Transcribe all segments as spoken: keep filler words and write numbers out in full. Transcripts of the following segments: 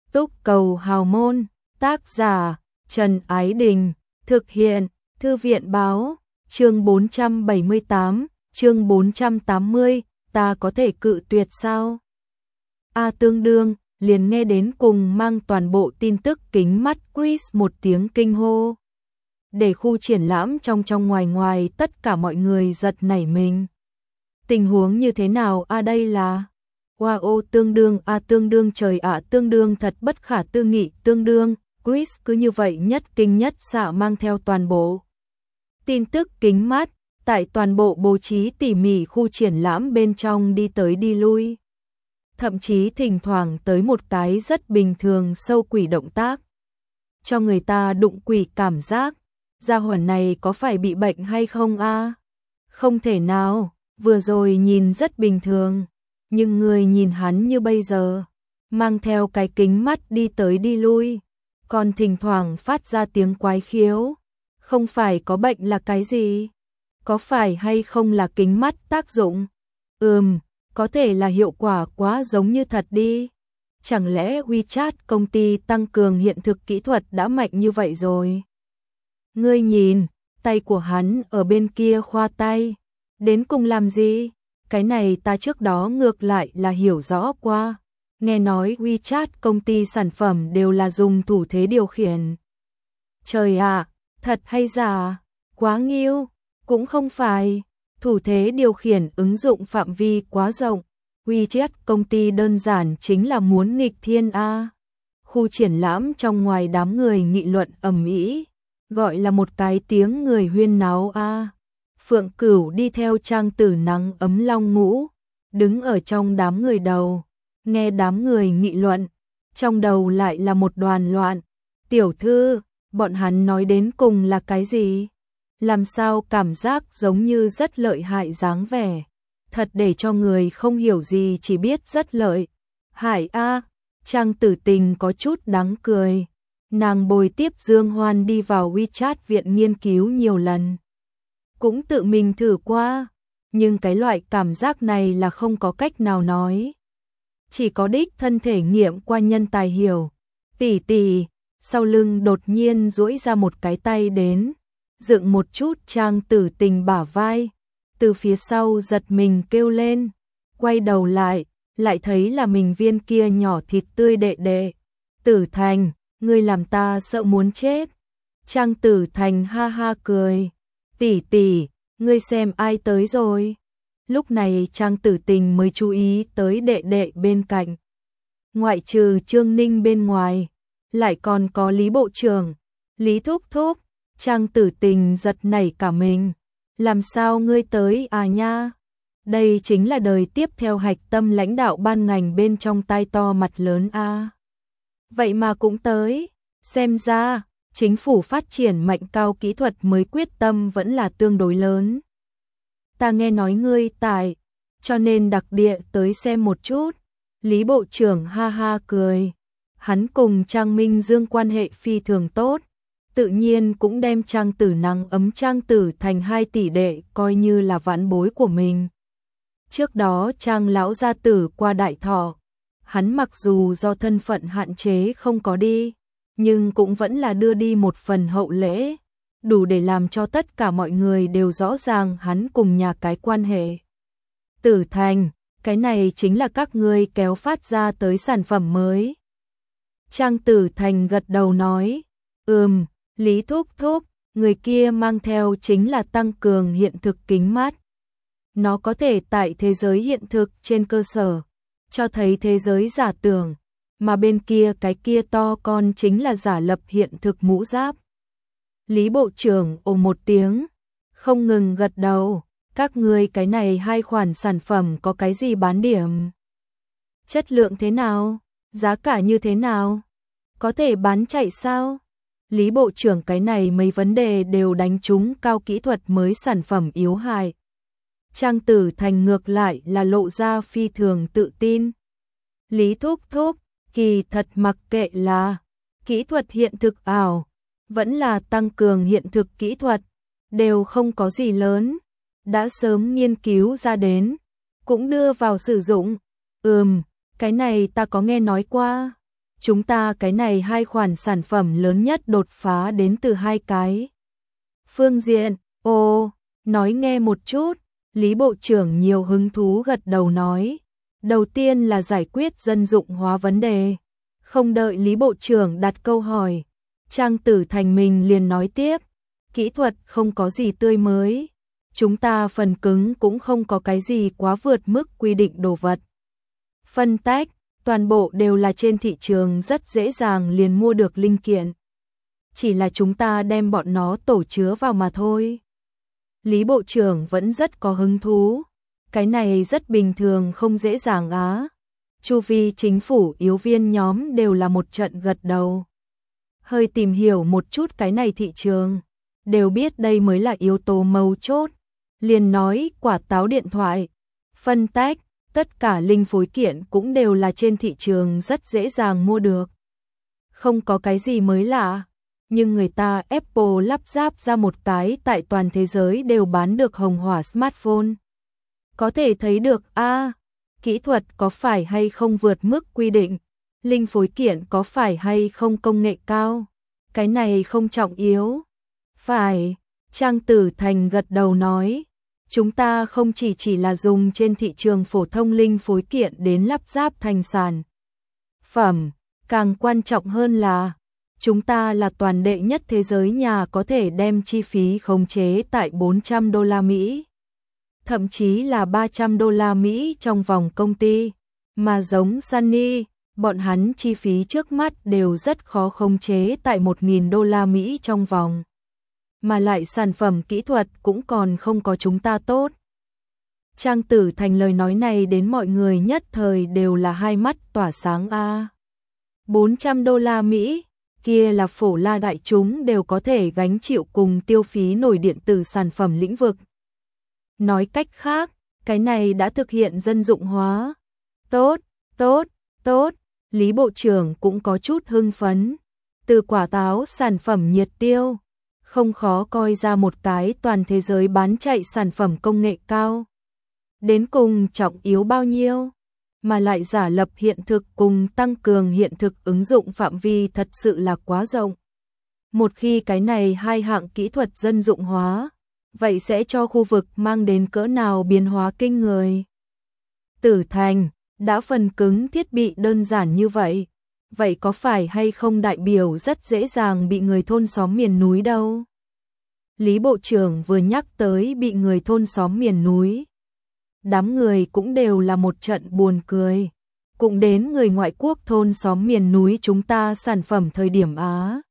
Túc Cầu Hào Môn, tác giả Trần Ái Đình, thực hiện Thư viện Báo, chương bốn trăm bảy mươi tám, chương bốn trăm tám mươi, ta có thể cự tuyệt sao? A tương đương, liền nghe đến cùng mang toàn bộ tin tức kính mắt Chris một tiếng kinh hô. Để khu triển lãm trong trong ngoài ngoài tất cả mọi người giật nảy mình. Tình huống như thế nào a à đây là? Wow tương đương a à tương đương trời ạ à, tương đương thật bất khả tư nghị tương đương, Chris cứ như vậy nhất kinh nhất xạ mang theo toàn bộ tin tức kính mắt, tại toàn bộ bố trí tỉ mỉ khu triển lãm bên trong đi tới đi lui. Thậm chí thỉnh thoảng tới một cái rất bình thường sâu quỷ động tác. Cho người ta đụng quỷ cảm giác, gia hỏa này có phải bị bệnh hay không a? À? Không thể nào, vừa rồi nhìn rất bình thường, nhưng người nhìn hắn như bây giờ, mang theo cái kính mắt đi tới đi lui, còn thỉnh thoảng phát ra tiếng quái khiếu, không phải có bệnh là cái gì? Có phải hay không là kính mắt tác dụng? Ừm, có thể là hiệu quả quá giống như thật đi. Chẳng lẽ WeChat công ty tăng cường hiện thực kỹ thuật đã mạnh như vậy rồi? Ngươi nhìn, tay của hắn ở bên kia khoa tay, đến cùng làm gì? Cái này ta trước đó ngược lại là hiểu rõ qua. Nghe nói WeChat công ty sản phẩm đều là dùng thủ thế điều khiển. Trời ạ, thật hay giả? Quá nghiêu, cũng không phải. Thủ thế điều khiển ứng dụng phạm vi quá rộng. WeChat công ty đơn giản chính là muốn nghịch thiên a. Khu triển lãm trong ngoài đám người nghị luận ầm ĩ, gọi là một cái tiếng người huyên náo a. Phượng Cửu đi theo trang tử nắng ấm long ngũ, đứng ở trong đám người đầu, nghe đám người nghị luận, trong đầu lại là một đoàn loạn. Tiểu thư, bọn hắn nói đến cùng là cái gì? Làm sao cảm giác giống như rất lợi hại dáng vẻ, thật để cho người không hiểu gì chỉ biết rất lợi hại a. Trang tử tình có chút đáng cười, nàng bồi tiếp Dương Hoan đi vào WeChat viện nghiên cứu nhiều lần, cũng tự mình thử qua, nhưng cái loại cảm giác này là không có cách nào nói, chỉ có đích thân thể nghiệm qua nhân tài hiểu. Tỷ tỷ, sau lưng đột nhiên duỗi ra một cái tay đến, dựng một chút Trang tử tình bả vai, từ phía sau giật mình kêu lên, quay đầu lại, lại thấy là mình viên kia nhỏ thịt tươi đệ đệ. Tử Thành, ngươi làm ta sợ muốn chết. Trang Tử Thành ha ha cười, tỷ tỷ, ngươi xem ai tới rồi. Lúc này Trang Tử Tình mới chú ý tới đệ đệ bên cạnh. Ngoại trừ Trương Ninh bên ngoài, lại còn có Lý Bộ trưởng, Lý Thúc Thúc. Trang Tử Tình giật nảy cả mình. Làm sao ngươi tới à nha? Đây chính là đời tiếp theo hạch tâm lãnh đạo ban ngành bên trong tai to mặt lớn a. À. Vậy mà cũng tới, xem ra chính phủ phát triển mạnh cao kỹ thuật mới quyết tâm vẫn là tương đối lớn. Ta nghe nói ngươi tại, cho nên đặc địa tới xem một chút. Lý Bộ trưởng ha ha cười, hắn cùng Trang Minh Dương quan hệ phi thường tốt, tự nhiên cũng đem Trang Tử Nắng ấm Trang Tử Thành hai tỷ đệ coi như là vãn bối của mình. Trước đó Trang lão gia tử qua đại thọ, hắn mặc dù do thân phận hạn chế không có đi, nhưng cũng vẫn là đưa đi một phần hậu lễ, đủ để làm cho tất cả mọi người đều rõ ràng hắn cùng nhà cái quan hệ. Tử Thành, cái này chính là các ngươi kéo phát ra tới sản phẩm mới. Trang Tử Thành gật đầu nói, ừm, Lý Thúc Thúc, người kia mang theo chính là tăng cường hiện thực kính mắt. Nó có thể tại thế giới hiện thực trên cơ sở, cho thấy thế giới giả tưởng, mà bên kia cái kia to con chính là giả lập hiện thực mũ giáp. Lý Bộ trưởng ồ một tiếng, không ngừng gật đầu, các ngươi cái này hai khoản sản phẩm có cái gì bán điểm? Chất lượng thế nào? Giá cả như thế nào? Có thể bán chạy sao? Lý Bộ trưởng cái này mấy vấn đề đều đánh trúng cao kỹ thuật mới sản phẩm yếu hại. Trang Tử Thành ngược lại là lộ ra phi thường tự tin. Lý Thúc Thúc, kỳ thật mặc kệ là kỹ thuật hiện thực ảo, vẫn là tăng cường hiện thực kỹ thuật, đều không có gì lớn, đã sớm nghiên cứu ra đến, cũng đưa vào sử dụng. Ừm, cái này ta có nghe nói qua. chúng ta cái này hai khoản sản phẩm lớn nhất đột phá đến từ hai cái phương diện. Ồ, nói nghe một chút, Lý Bộ trưởng nhiều hứng thú gật đầu nói. Đầu tiên là giải quyết dân dụng hóa vấn đề. Không đợi Lý Bộ trưởng đặt câu hỏi, Trang Tử Thành mình liền nói tiếp. Kỹ thuật không có gì tươi mới. Chúng ta phần cứng cũng không có cái gì quá vượt mức quy định đồ vật. Phân tách, toàn bộ đều là trên thị trường rất dễ dàng liền mua được linh kiện. Chỉ là chúng ta đem bọn nó tổ chứa vào mà thôi. Lý Bộ trưởng vẫn rất có hứng thú. Cái này rất bình thường không dễ dàng á. Chu vi chính phủ yếu viên nhóm đều là một trận gật đầu. Hơi tìm hiểu một chút cái này thị trường. Đều biết đây mới là yếu tố mấu chốt. Liền nói quả táo điện thoại, phân tách, tất cả linh phối kiện cũng đều là trên thị trường rất dễ dàng mua được. Không có cái gì mới lạ. Nhưng người ta Apple lắp ráp ra một cái tại toàn thế giới đều bán được hồng hỏa smartphone. Có thể thấy được a à, kỹ thuật có phải hay không vượt mức quy định, linh phối kiện có phải hay không công nghệ cao, cái này không trọng yếu. Phải, Trang Tử Thành gật đầu nói, chúng ta không chỉ chỉ là dùng trên thị trường phổ thông linh phối kiện đến lắp ráp thành sản phẩm, càng quan trọng hơn là chúng ta là toàn đệ nhất thế giới nhà có thể đem chi phí khống chế tại bốn trăm đô la Mỹ. Thậm chí là ba trăm đô la Mỹ trong vòng công ty. Mà giống Sunny, bọn hắn chi phí trước mắt đều rất khó khống chế tại một nghìn đô la Mỹ trong vòng. Mà lại sản phẩm kỹ thuật cũng còn không có chúng ta tốt. Trang Tử Thành lời nói này đến mọi người nhất thời đều là hai mắt tỏa sáng a. bốn trăm đô la Mỹ, kia là phổ la đại chúng đều có thể gánh chịu cùng tiêu phí nổi điện tử sản phẩm lĩnh vực. Nói cách khác, cái này đã thực hiện dân dụng hóa. Tốt, tốt, tốt, Lý Bộ trưởng cũng có chút hưng phấn. Từ quả táo sản phẩm nhiệt tiêu, không khó coi ra một cái toàn thế giới bán chạy sản phẩm công nghệ cao. Đến cùng trọng yếu bao nhiêu, mà lại giả lập hiện thực cùng tăng cường hiện thực ứng dụng phạm vi thật sự là quá rộng. Một khi cái này hai hạng kỹ thuật dân dụng hóa, vậy sẽ cho khu vực mang đến cỡ nào biến hóa kinh người. Tử Thành, đã phần cứng thiết bị đơn giản như vậy, vậy có phải hay không đại biểu rất dễ dàng bị người thôn xóm miền núi đâu? Lý Bộ trưởng vừa nhắc tới bị người thôn xóm miền núi. Đám người cũng đều là một trận buồn cười. Cũng đến người ngoại quốc thôn xóm miền núi chúng ta sản phẩm thời điểm Á.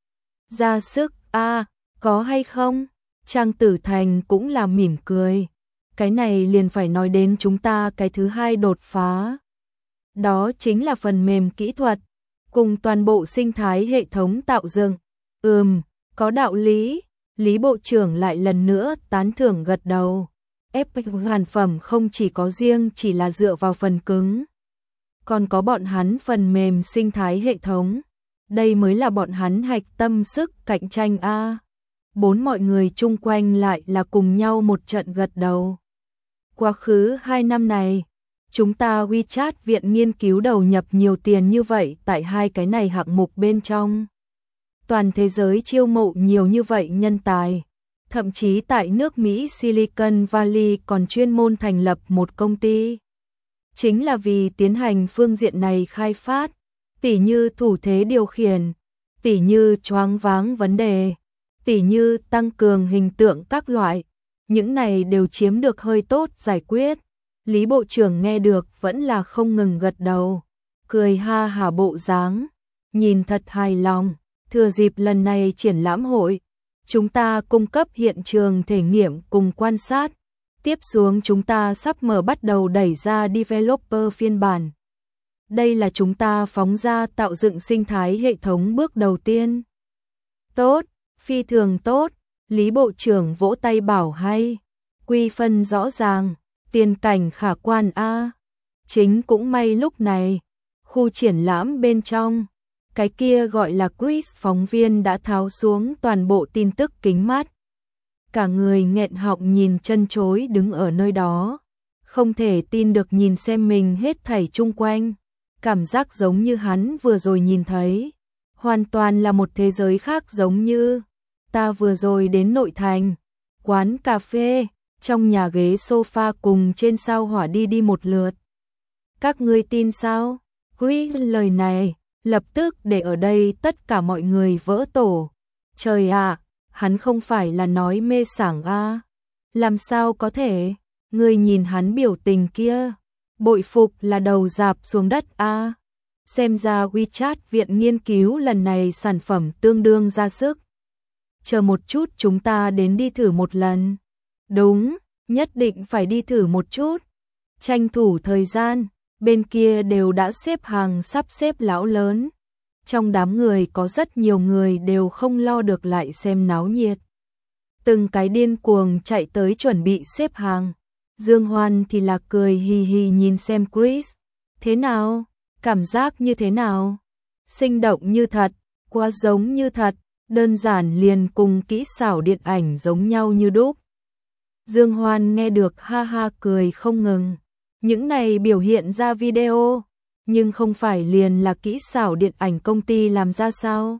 Ra sức, a à, có hay không? Trang Tử Thành cũng là mỉm cười. Cái này liền phải nói đến chúng ta cái thứ hai đột phá. Đó chính là phần mềm kỹ thuật, cùng toàn bộ sinh thái hệ thống tạo dựng. Ừm, có đạo lý. Lý Bộ trưởng lại lần nữa tán thưởng gật đầu. Epic sản phẩm không chỉ có riêng chỉ là dựa vào phần cứng, còn có bọn hắn phần mềm sinh thái hệ thống. Đây mới là bọn hắn hạch tâm sức cạnh tranh a. Bốn mọi người chung quanh lại là cùng nhau một trận gật đầu. Quá khứ hai năm này, chúng ta WeChat viện nghiên cứu đầu nhập nhiều tiền như vậy tại hai cái này hạng mục bên trong. Toàn thế giới chiêu mộ nhiều như vậy nhân tài. Thậm chí tại nước Mỹ Silicon Valley còn chuyên môn thành lập một công ty. Chính là vì tiến hành phương diện này khai phát, tỉ như thủ thế điều khiển, tỉ như choáng váng vấn đề, tỉ như tăng cường hình tượng các loại. Những này đều chiếm được hơi tốt giải quyết. Lý Bộ trưởng nghe được vẫn là không ngừng gật đầu, cười ha hả bộ dáng, nhìn thật hài lòng. Thừa dịp lần này triển lãm hội, chúng ta cung cấp hiện trường thể nghiệm cùng quan sát. Tiếp xuống chúng ta sắp mở bắt đầu đẩy ra developer phiên bản. Đây là chúng ta phóng ra tạo dựng sinh thái hệ thống bước đầu tiên. Tốt, phi thường tốt, Lý Bộ trưởng vỗ tay bảo hay. Quy phân rõ ràng, tiền cảnh khả quan a. Chính cũng may lúc này, khu triển lãm bên trong, cái kia gọi là Chris phóng viên đã tháo xuống toàn bộ tin tức kính mắt. Cả người nghẹn họng nhìn chân chối đứng ở nơi đó, không thể tin được nhìn xem mình hết thảy chung quanh. cảm giác giống như hắn vừa rồi nhìn thấy, hoàn toàn là một thế giới khác, giống như ta vừa rồi đến nội thành, quán cà phê, trong nhà ghế sofa cùng trên sao hỏa đi đi một lượt. Các ngươi tin sao? Chris lời này lập tức để ở đây tất cả mọi người vỡ tổ. Trời ạ, hắn không phải là nói mê sảng à? Làm sao có thể? Ngươi nhìn hắn biểu tình kia, bội phục là đầu dạp xuống đất à? Xem ra WeChat viện nghiên cứu lần này sản phẩm tương đương ra sức. Chờ một chút, chúng ta đến đi thử một lần. Đúng, nhất định phải đi thử một chút. Tranh thủ thời gian, bên kia đều đã xếp hàng sắp xếp lão lớn. Trong đám người có rất nhiều người đều không lo được lại xem náo nhiệt. Từng cái điên cuồng chạy tới chuẩn bị xếp hàng. Dương Hoan thì là cười hì hì nhìn xem Chris. Thế nào? Cảm giác như thế nào? Sinh động như thật, quá giống như thật, đơn giản liền cùng kỹ xảo điện ảnh giống nhau như đúc. Dương Hoan nghe được ha ha cười không ngừng. Những này biểu hiện ra video, nhưng không phải liền là kỹ xảo điện ảnh công ty làm ra sao?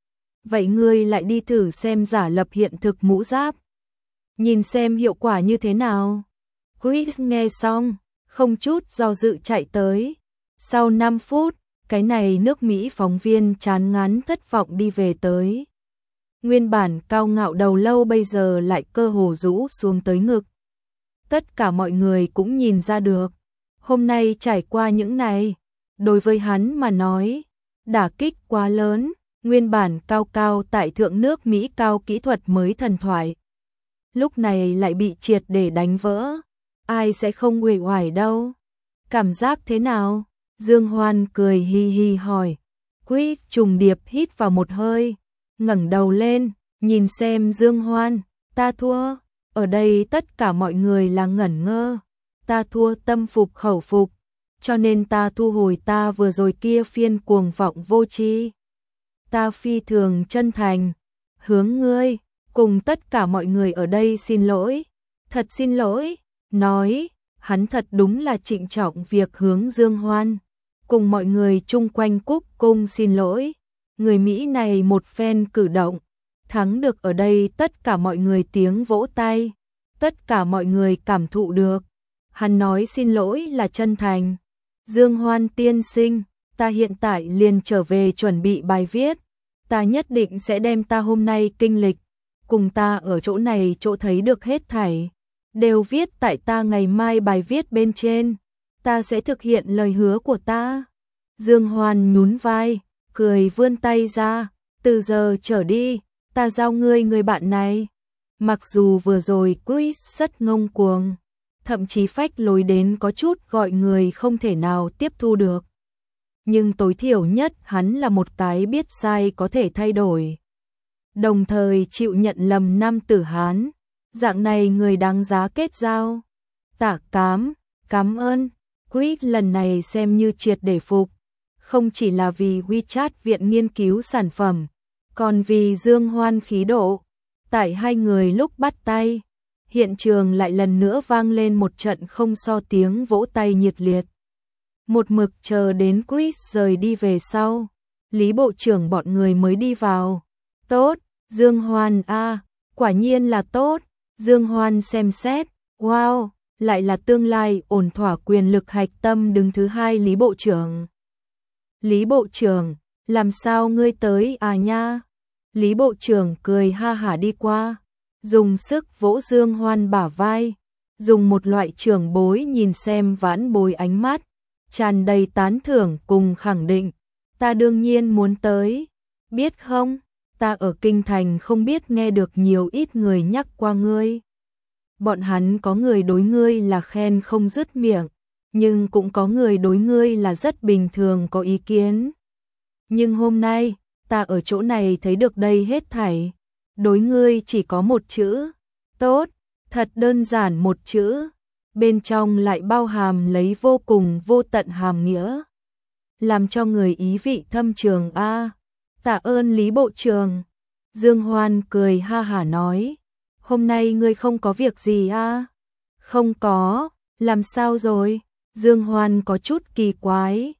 Vậy ngươi lại đi thử xem giả lập hiện thực mũ giáp, nhìn xem hiệu quả như thế nào. Chris nghe xong, không chút do dự chạy tới. Sau năm phút, cái này nước Mỹ phóng viên chán ngán thất vọng đi về tới. Nguyên bản cao ngạo đầu lâu bây giờ lại cơ hồ rũ xuống tới ngực. Tất cả mọi người cũng nhìn ra được, hôm nay trải qua những này, đối với hắn mà nói, đả kích quá lớn. Nguyên bản cao cao tại thượng nước Mỹ cao kỹ thuật mới thần thoại, lúc này lại bị triệt để đánh vỡ. Ai sẽ không uể oải đâu? Cảm giác thế nào? Dương Hoan cười hi hi hỏi. Chris trùng điệp hít vào một hơi, ngẩng đầu lên, nhìn xem Dương Hoan. Ta thua. Ở đây tất cả mọi người là ngẩn ngơ. Ta thua tâm phục khẩu phục, cho nên ta thu hồi ta vừa rồi kia phiên cuồng vọng vô tri. Ta phi thường chân thành, hướng ngươi, cùng tất cả mọi người ở đây xin lỗi. Thật xin lỗi. Nói, hắn thật đúng là trịnh trọng việc hướng Dương Hoan cùng mọi người chung quanh cúc cung xin lỗi. Người Mỹ này một phen cử động, thắng được ở đây tất cả mọi người tiếng vỗ tay. Tất cả mọi người cảm thụ được, hắn nói xin lỗi là chân thành. Dương Hoan tiên sinh, ta hiện tại liền trở về chuẩn bị bài viết. Ta nhất định sẽ đem ta hôm nay kinh lịch, cùng ta ở chỗ này chỗ thấy được hết thảy, đều viết tại ta ngày mai bài viết bên trên. Ta sẽ thực hiện lời hứa của ta. Dương Hoan nhún vai, cười vươn tay ra. Từ giờ trở đi, ta giao ngươi người bạn này. Mặc dù vừa rồi Chris rất ngông cuồng, thậm chí phách lối đến có chút gọi người không thể nào tiếp thu được, nhưng tối thiểu nhất hắn là một cái biết sai có thể thay đổi, đồng thời chịu nhận lầm nam tử Hán. Dạng này người đáng giá kết giao. Tạ Cám, cảm ơn. Chris lần này xem như triệt để phục, không chỉ là vì WeChat viện nghiên cứu sản phẩm, còn vì Dương Hoan khí độ. Tại hai người lúc bắt tay, hiện trường lại lần nữa vang lên một trận không so tiếng vỗ tay nhiệt liệt. Một mực chờ đến Chris rời đi về sau, Lý Bộ trưởng bọn người mới đi vào. Tốt, Dương Hoan a, quả nhiên là tốt. Dương Hoan xem xét, wow, lại là tương lai ổn thỏa quyền lực hạch tâm đứng thứ hai Lý Bộ trưởng. Lý Bộ trưởng, làm sao ngươi tới à nha? Lý Bộ trưởng cười ha hả đi qua, dùng sức vỗ Dương Hoan bả vai, dùng một loại trưởng bối nhìn xem vãn bối ánh mắt, tràn đầy tán thưởng cùng khẳng định. Ta đương nhiên muốn tới, biết không? Ta ở Kinh Thành không biết nghe được nhiều ít người nhắc qua ngươi. Bọn hắn có người đối ngươi là khen không dứt miệng, nhưng cũng có người đối ngươi là rất bình thường có ý kiến. Nhưng hôm nay, ta ở chỗ này thấy được đây hết thảy. Đối ngươi chỉ có một chữ, tốt, thật đơn giản một chữ. Bên trong lại bao hàm lấy vô cùng vô tận hàm nghĩa, làm cho người ý vị thâm trường a. Tạ ơn Lý Bộ trưởng. Dương Hoan cười ha hả nói, hôm nay ngươi không có việc gì a? Không có, làm sao rồi? Dương Hoan có chút kỳ quái.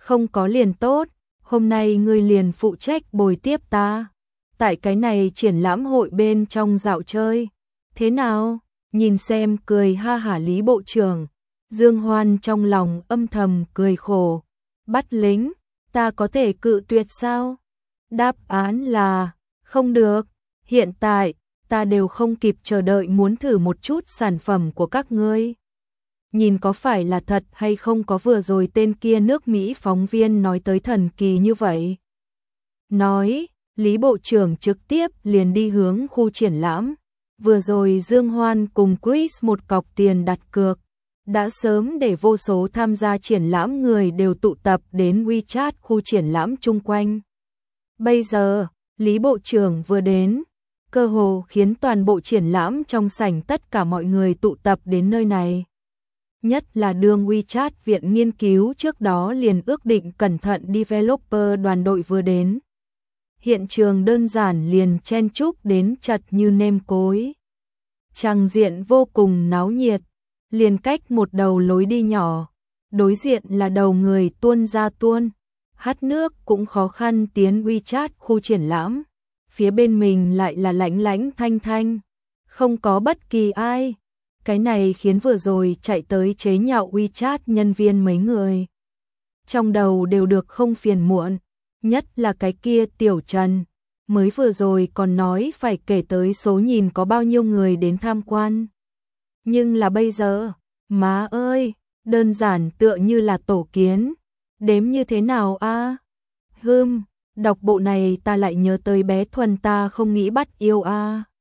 Không có liền tốt, hôm nay ngươi liền phụ trách bồi tiếp ta. Tại cái này triển lãm hội bên trong dạo chơi. Thế nào? Nhìn xem cười ha hả Lý Bộ trưởng. Dương Hoan trong lòng âm thầm cười khổ. Bắt lính, ta có thể cự tuyệt sao? Đáp án là, không được. Hiện tại, ta đều không kịp chờ đợi muốn thử một chút sản phẩm của các ngươi. Nhìn có phải là thật hay không có vừa rồi tên kia nước Mỹ phóng viên nói tới thần kỳ như vậy. Nói, Lý Bộ trưởng trực tiếp liền đi hướng khu triển lãm. Vừa rồi Dương Hoan cùng Chris một cọc tiền đặt cược. Đã sớm để vô số tham gia triển lãm người đều tụ tập đến WeChat khu triển lãm chung quanh. Bây giờ, Lý Bộ trưởng vừa đến, cơ hồ khiến toàn bộ triển lãm trong sảnh tất cả mọi người tụ tập đến nơi này. Nhất là đường WeChat viện nghiên cứu trước đó liền ước định cẩn thận developer đoàn đội vừa đến. Hiện trường đơn giản liền chen chúc đến chật như nêm cối. Tràng diện vô cùng náo nhiệt, liền cách một đầu lối đi nhỏ, đối diện là đầu người tuôn ra tuôn, hát nước cũng khó khăn tiến WeChat khu triển lãm, phía bên mình lại là lãnh lãnh thanh thanh, không có bất kỳ ai. Cái này khiến vừa rồi chạy tới chế nhạo WeChat nhân viên mấy người trong đầu đều được không phiền muộn, nhất là cái kia Tiểu Trần, mới vừa rồi còn nói phải kể tới số nhìn có bao nhiêu người đến tham quan. Nhưng là bây giờ, má ơi, đơn giản tựa như là tổ kiến, đếm như thế nào a? À? Hừm, đọc bộ này ta lại nhớ tới bé Thuần ta không nghĩ bắt yêu a. À.